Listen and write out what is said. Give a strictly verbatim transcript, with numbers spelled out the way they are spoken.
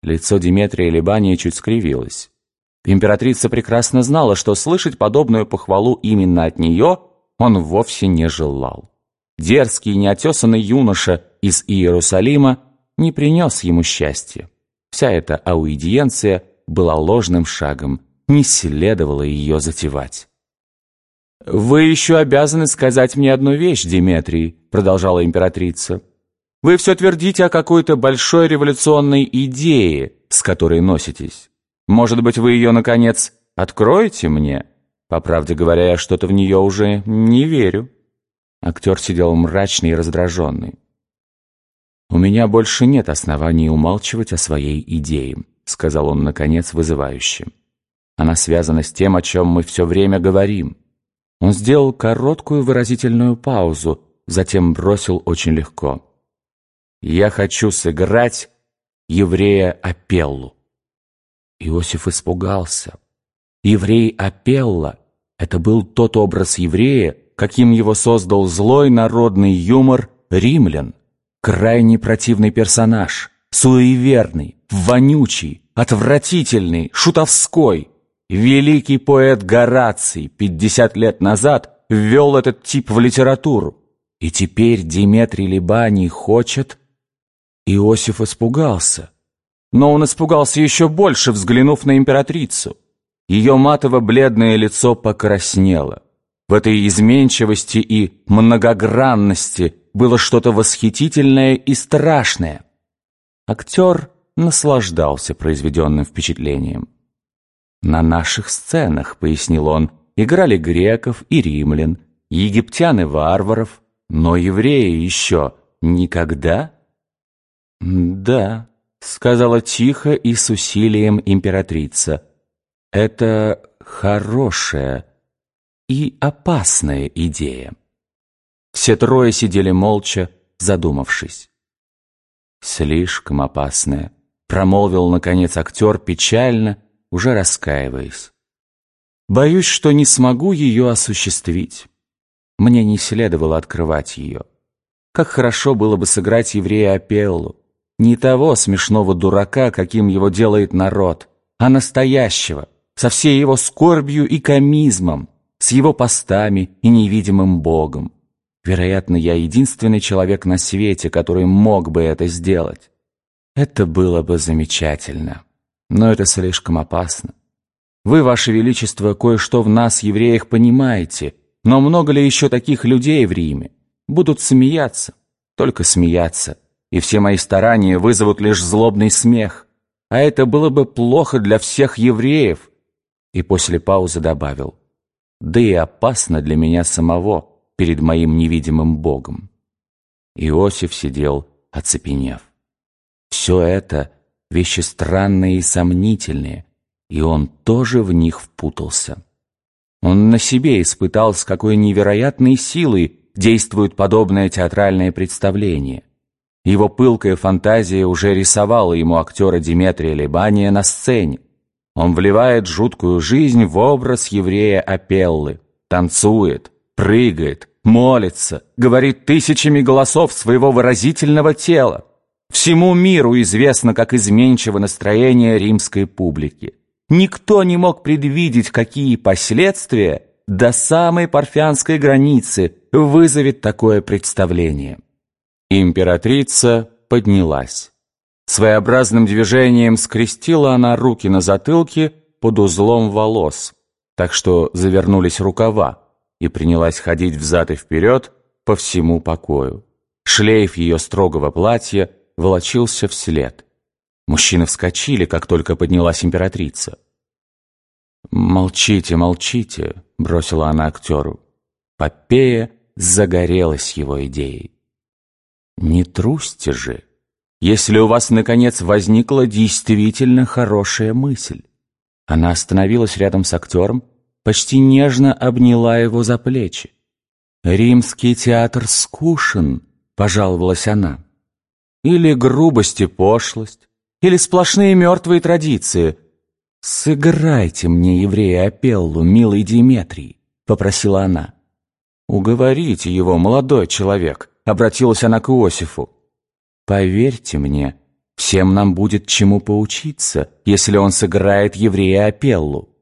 Лицо Деметрия Либания чуть скривилось. Императрица прекрасно знала, что слышать подобную похвалу именно от нее он вовсе не желал. Дерзкий, неотесанный юноша из Иерусалима не принес ему счастья. Вся эта аудиенция была ложным шагом, не следовало ее затевать. «Вы еще обязаны сказать мне одну вещь, Деметрий», — продолжала императрица. «Вы все твердите о какой-то большой революционной идее, с которой носитесь. Может быть, вы ее, наконец, откроете мне? По правде говоря, я что-то в нее уже не верю». Актер сидел мрачный и раздраженный. «У меня больше нет оснований умалчивать о своей идее», — сказал он, наконец, вызывающе. «Она связана с тем, о чем мы все время говорим». Он сделал короткую выразительную паузу, затем бросил очень легко. «Я хочу сыграть еврея Апеллу». Иосиф испугался. Еврей Апелла — это был тот образ еврея, каким его создал злой народный юмор римлян. Крайне противный персонаж, суеверный, вонючий, отвратительный, шутовской. Великий поэт Гораций пятьдесят лет назад ввел этот тип в литературу. И теперь Деметрий Либаний хочет... Иосиф испугался. Но он испугался еще больше, взглянув на императрицу. Ее матово-бледное лицо покраснело. В этой изменчивости и многогранности было что-то восхитительное и страшное. Актер наслаждался произведенным впечатлением. «На наших сценах, — пояснил он, — играли греков и римлян, египтян и варваров, но евреи еще никогда?» «Да», — сказала тихо и с усилием императрица, — «это хорошая и опасная идея». Все трое сидели молча, задумавшись. «Слишком опасная», — промолвил, наконец, актер печально, уже раскаиваясь. «Боюсь, что не смогу ее осуществить. Мне не следовало открывать ее. Как хорошо было бы сыграть еврея Апеллу. Не того смешного дурака, каким его делает народ, а настоящего, со всей его скорбью и комизмом, с его постами и невидимым Богом. Вероятно, я единственный человек на свете, который мог бы это сделать. Это было бы замечательно. Но это слишком опасно. Вы, Ваше Величество, кое-что в нас, евреях, понимаете, но много ли еще таких людей в Риме? Будут смеяться, только смеяться, и все мои старания вызовут лишь злобный смех. А это было бы плохо для всех евреев. И после паузы добавил: да и опасно для меня самого перед моим невидимым Богом. Иосиф сидел, оцепенев. Все это вещи странные и сомнительные, и он тоже в них впутался. Он на себе испытал, с какой невероятной силой действует подобное театральное представление. Его пылкая фантазия уже рисовала ему актера Деметрия Либания на сцене. Он вливает жуткую жизнь в образ еврея Апеллы, танцует, прыгает, молится, говорит тысячами голосов своего выразительного тела. Всему миру известно, как изменчиво настроение римской публики. Никто не мог предвидеть, какие последствия до самой парфянской границы вызовет такое представление. Императрица поднялась. Своеобразным движением скрестила она руки на затылке под узлом волос, так что завернулись рукава, и принялась ходить взад и вперед по всему покою. Шлейф ее строгого платья волочился вслед. Мужчины вскочили, как только поднялась императрица. «Молчите, молчите», — бросила она актеру. Попея загорелась его идеей. «Не трусьте же, если у вас, наконец, возникла действительно хорошая мысль». Она остановилась рядом с актером, почти нежно обняла его за плечи. «Римский театр скучен», — пожаловалась она. «Или грубость и пошлость, или сплошные мертвые традиции. Сыграйте мне еврея Апеллу, милый Деметрий», — попросила она. «Уговорите его, молодой человек», — обратилась она к Иосифу. «Поверьте мне, Всем нам будет чему поучиться, если он сыграет еврея Апеллу.